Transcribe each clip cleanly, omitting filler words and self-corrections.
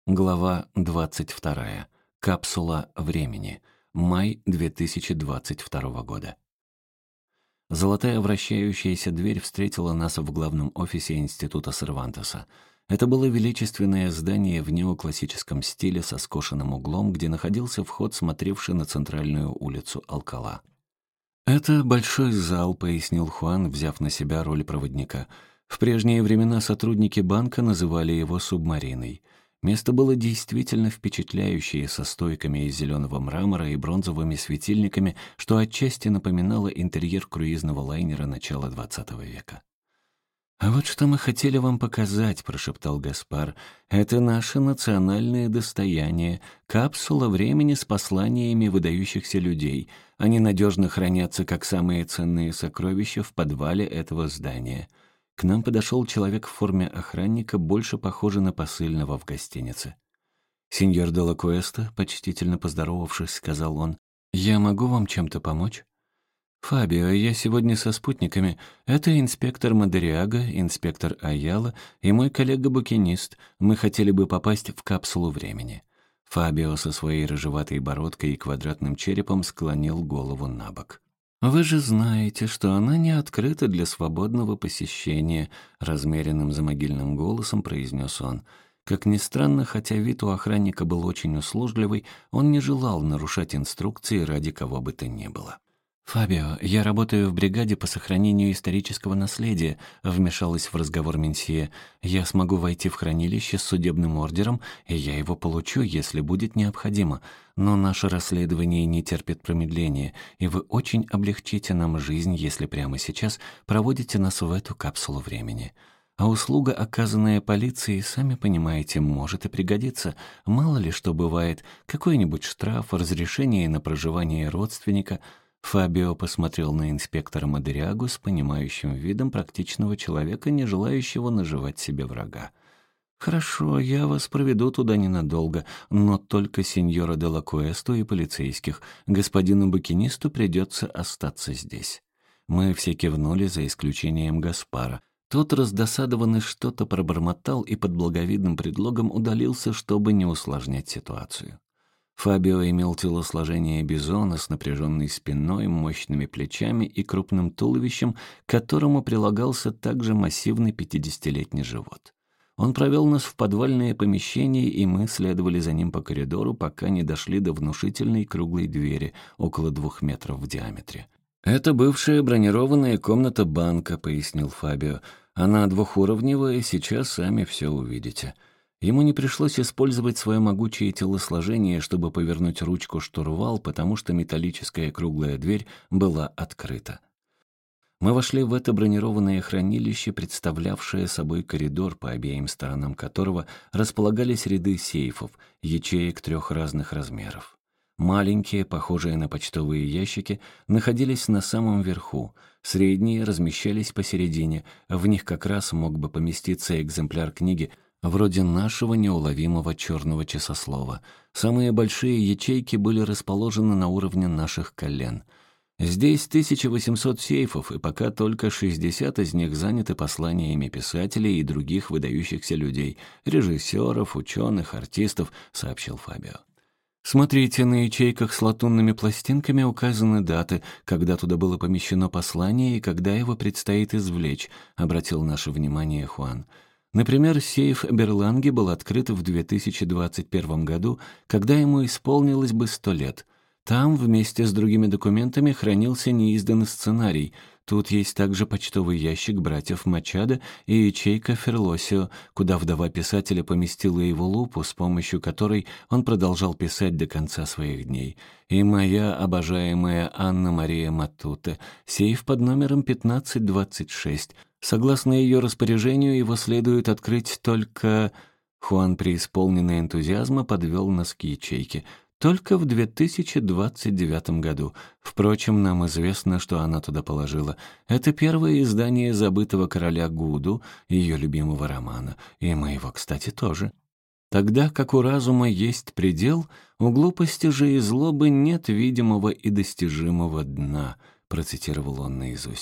Глава 22. Капсула времени. Май 2022 года. Золотая вращающаяся дверь встретила нас в главном офисе Института Сервантеса. Это было величественное здание в неоклассическом стиле со скошенным углом, где находился вход, смотревший на центральную улицу Алкала. «Это большой зал», — пояснил Хуан, взяв на себя роль проводника. В прежние времена сотрудники банка называли его «субмариной». Место было действительно впечатляющее, со стойками из зеленого мрамора и бронзовыми светильниками, что отчасти напоминало интерьер круизного лайнера начала XX века. «А вот что мы хотели вам показать», — прошептал Гаспар. «Это наше национальное достояние, капсула времени с посланиями выдающихся людей. Они надежно хранятся, как самые ценные сокровища, в подвале этого здания». К нам подошел человек в форме охранника, больше похожий на посыльного в гостинице. «Сеньор де ла Куэста», почтительно поздоровавшись, сказал он, «я могу вам чем-то помочь?» «Фабио, я сегодня со спутниками. Это инспектор Мадериага, инспектор Аяла и мой коллега-букинист. Мы хотели бы попасть в капсулу времени». Фабио со своей рыжеватой бородкой и квадратным черепом склонил голову на бок. «Вы же знаете, что она не открыта для свободного посещения», размеренным замогильным голосом произнес он. Как ни странно, хотя вид у охранника был очень услужливый, он не желал нарушать инструкции ради кого бы то ни было. «Фабио, я работаю в бригаде по сохранению исторического наследия», вмешалась в разговор Менсье. «Я смогу войти в хранилище с судебным ордером, и я его получу, если будет необходимо. Но наше расследование не терпит промедления, и вы очень облегчите нам жизнь, если прямо сейчас проводите нас в эту капсулу времени. А услуга, оказанная полицией, сами понимаете, может и пригодиться. Мало ли что бывает, какой-нибудь штраф, разрешение на проживание родственника». Фабио посмотрел на инспектора Мадериагу с понимающим видом практичного человека, не желающего наживать себе врага. «Хорошо, я вас проведу туда ненадолго, но только сеньора де ла Куэсту и полицейских. Господину букинисту придется остаться здесь». Мы все кивнули, за исключением Гаспара. Тот, раздосадованный, что-то пробормотал и под благовидным предлогом удалился, чтобы не усложнять ситуацию. Фабио имел телосложение бизона с напряженной спиной, мощными плечами и крупным туловищем, к которому прилагался также массивный 50-летний живот. Он провел нас в подвальное помещение, и мы следовали за ним по коридору, пока не дошли до внушительной круглой двери, около 2 метров в диаметре. «Это бывшая бронированная комната банка», — пояснил Фабио. «Она двухуровневая, сейчас сами все увидите». Ему не пришлось использовать свое могучее телосложение, чтобы повернуть ручку штурвал, потому что металлическая круглая дверь была открыта. Мы вошли в это бронированное хранилище, представлявшее собой коридор, по обеим сторонам которого располагались ряды сейфов, ячеек 3 разных размеров. Маленькие, похожие на почтовые ящики, находились на самом верху, средние размещались посередине, в них как раз мог бы поместиться экземпляр книги, вроде нашего неуловимого черного часослова. Самые большие ячейки были расположены на уровне наших колен. Здесь 1800 сейфов, и пока только 60 из них заняты посланиями писателей и других выдающихся людей, режиссеров, ученых, артистов, сообщил Фабио. «Смотрите, на ячейках с латунными пластинками указаны даты, когда туда было помещено послание и когда его предстоит извлечь», обратил наше внимание Хуан. Например, сейф Берланге был открыт в 2021 году, когда ему исполнилось бы 100 лет. Там вместе с другими документами хранился неизданный сценарий. Тут есть также почтовый ящик братьев Мачадо и ячейка Ферлосио, куда вдова писателя поместила его лупу, с помощью которой он продолжал писать до конца своих дней. И моя обожаемая Анна-Мария Матуте, сейф под номером 1526. Согласно ее распоряжению, его следует открыть только... Хуан, преисполненный энтузиазма, подвел нас к ячейке. Только в 2029 году. Впрочем, нам известно, что она туда положила. Это первое издание «Забытого короля Гуду», ее любимого романа, и моего, кстати, тоже. Тогда как у разума есть предел, у глупости же и злобы нет видимого и достижимого дна, процитировал он наизусть.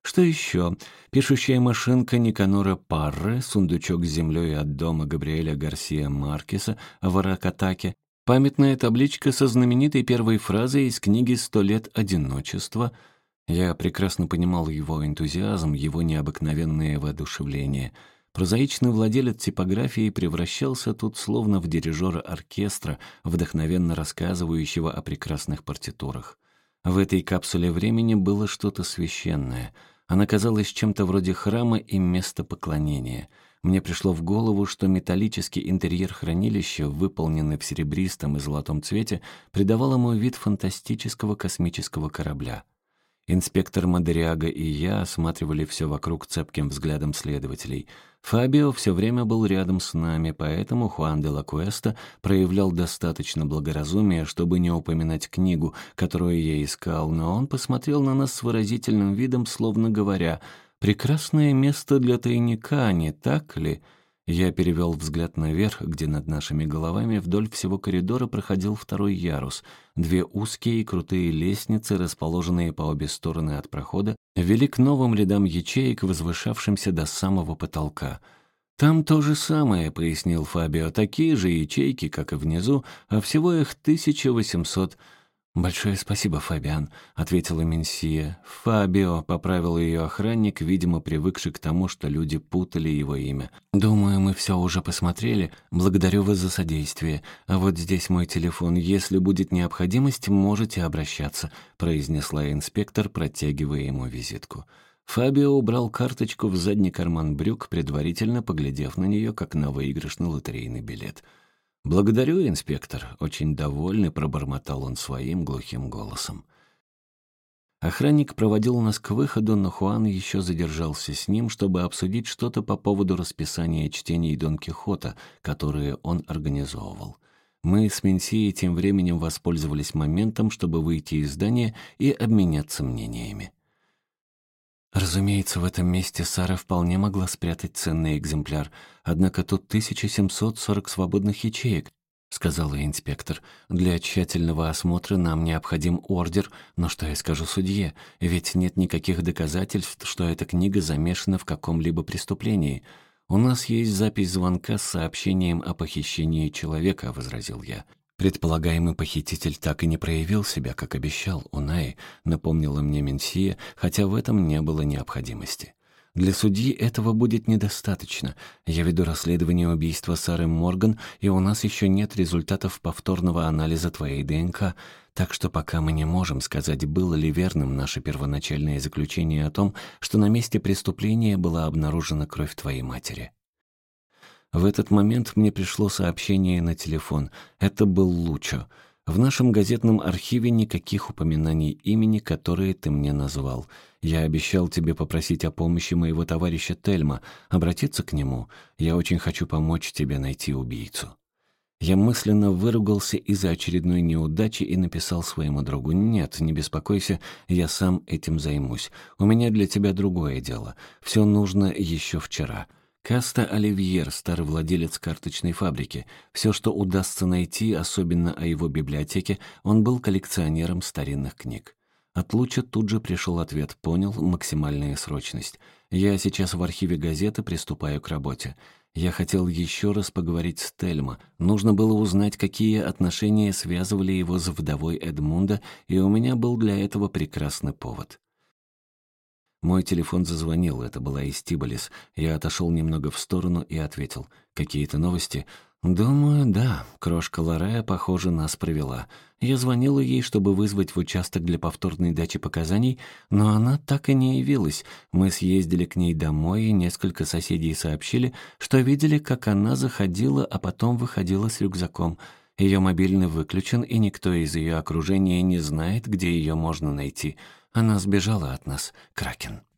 Что еще? Пишущая машинка Никанора Парре, сундучок с землей от дома Габриэля Гарсия Маркеса в Аракатаке, памятная табличка со знаменитой первой фразой из книги «100 лет одиночества». Я прекрасно понимал его энтузиазм, его необыкновенное воодушевление. Прозаичный владелец типографии превращался тут словно в дирижера оркестра, вдохновенно рассказывающего о прекрасных партитурах. В этой капсуле времени было что-то священное. Она казалась чем-то вроде храма и места поклонения. Мне пришло в голову, что металлический интерьер хранилища, выполненный в серебристом и золотом цвете, придавал ему вид фантастического космического корабля. Инспектор Мадериага и я осматривали все вокруг цепким взглядом следователей. Фабио все время был рядом с нами, поэтому Хуан де ла Куэста проявлял достаточно благоразумия, чтобы не упоминать книгу, которую я искал, но он посмотрел на нас с выразительным видом, словно говоря: «Прекрасное место для тайника, не так ли?» Я перевел взгляд наверх, где над нашими головами вдоль всего коридора проходил второй ярус. Две узкие и крутые лестницы, расположенные по обе стороны от прохода, вели к новым рядам ячеек, возвышавшимся до самого потолка. «Там то же самое», — пояснил Фабио, — «такие же ячейки, как и внизу, а всего их 1800». «Большое спасибо, Фабиан», — ответила Менсия. «Фабио», — поправил ее охранник, видимо, привыкший к тому, что люди путали его имя. «Думаю, мы все уже посмотрели. Благодарю вас за содействие. А вот здесь мой телефон. Если будет необходимость, можете обращаться», — произнесла инспектор, протягивая ему визитку. Фабио убрал карточку в задний карман брюк, предварительно поглядев на нее, как на выигрышный лотерейный билет. «Благодарю, инспектор», — очень довольный пробормотал он своим глухим голосом. Охранник проводил нас к выходу, но Хуан еще задержался с ним, чтобы обсудить что-то по поводу расписания чтений Дон Кихота, которые он организовывал. Мы с Менсией тем временем воспользовались моментом, чтобы выйти из здания и обменяться мнениями. Разумеется, в этом месте Сара вполне могла спрятать ценный экземпляр, однако тут 1740 свободных ячеек, сказала инспектор. Для тщательного осмотра нам необходим ордер, но что я скажу судье? Ведь нет никаких доказательств, что эта книга замешана в каком-либо преступлении. У нас есть запись звонка с сообщением о похищении человека, возразил я. «Предполагаемый похититель так и не проявил себя, как обещал, Унай», напомнила мне Менсия, хотя в этом не было необходимости. «Для судьи этого будет недостаточно. Я веду расследование убийства Сары Морган, и у нас еще нет результатов повторного анализа твоей ДНК, так что пока мы не можем сказать, было ли верным наше первоначальное заключение о том, что на месте преступления была обнаружена кровь твоей матери». В этот момент мне пришло сообщение на телефон. Это был Лучо. В нашем газетном архиве никаких упоминаний имени, которые ты мне назвал. Я обещал тебе попросить о помощи моего товарища Тельма, обратиться к нему. Я очень хочу помочь тебе найти убийцу. Я мысленно выругался из-за очередной неудачи и написал своему другу: «Нет, не беспокойся, я сам этим займусь. У меня для тебя другое дело. Все нужно еще вчера». Каста Оливьер, старый владелец карточной фабрики. Все, что удастся найти, особенно о его библиотеке, он был коллекционером старинных книг. От Луча тут же пришел ответ: понял, максимальная срочность. Я сейчас в архиве газеты, приступаю к работе. Я хотел еще раз поговорить с Тельма. Нужно было узнать, какие отношения связывали его с вдовой Эдмунда, и у меня был для этого прекрасный повод. Мой телефон зазвонил, это была Истибалис. Я отошел немного в сторону и ответил: «Какие-то новости?» «Думаю, да. Крошка Лорея, похоже, нас провела. Я звонила ей, чтобы вызвать в участок для повторной дачи показаний, но она так и не явилась. Мы съездили к ней домой, и несколько соседей сообщили, что видели, как она заходила, а потом выходила с рюкзаком. Ее мобильный выключен, и никто из ее окружения не знает, где ее можно найти. Она сбежала от нас, Кракен».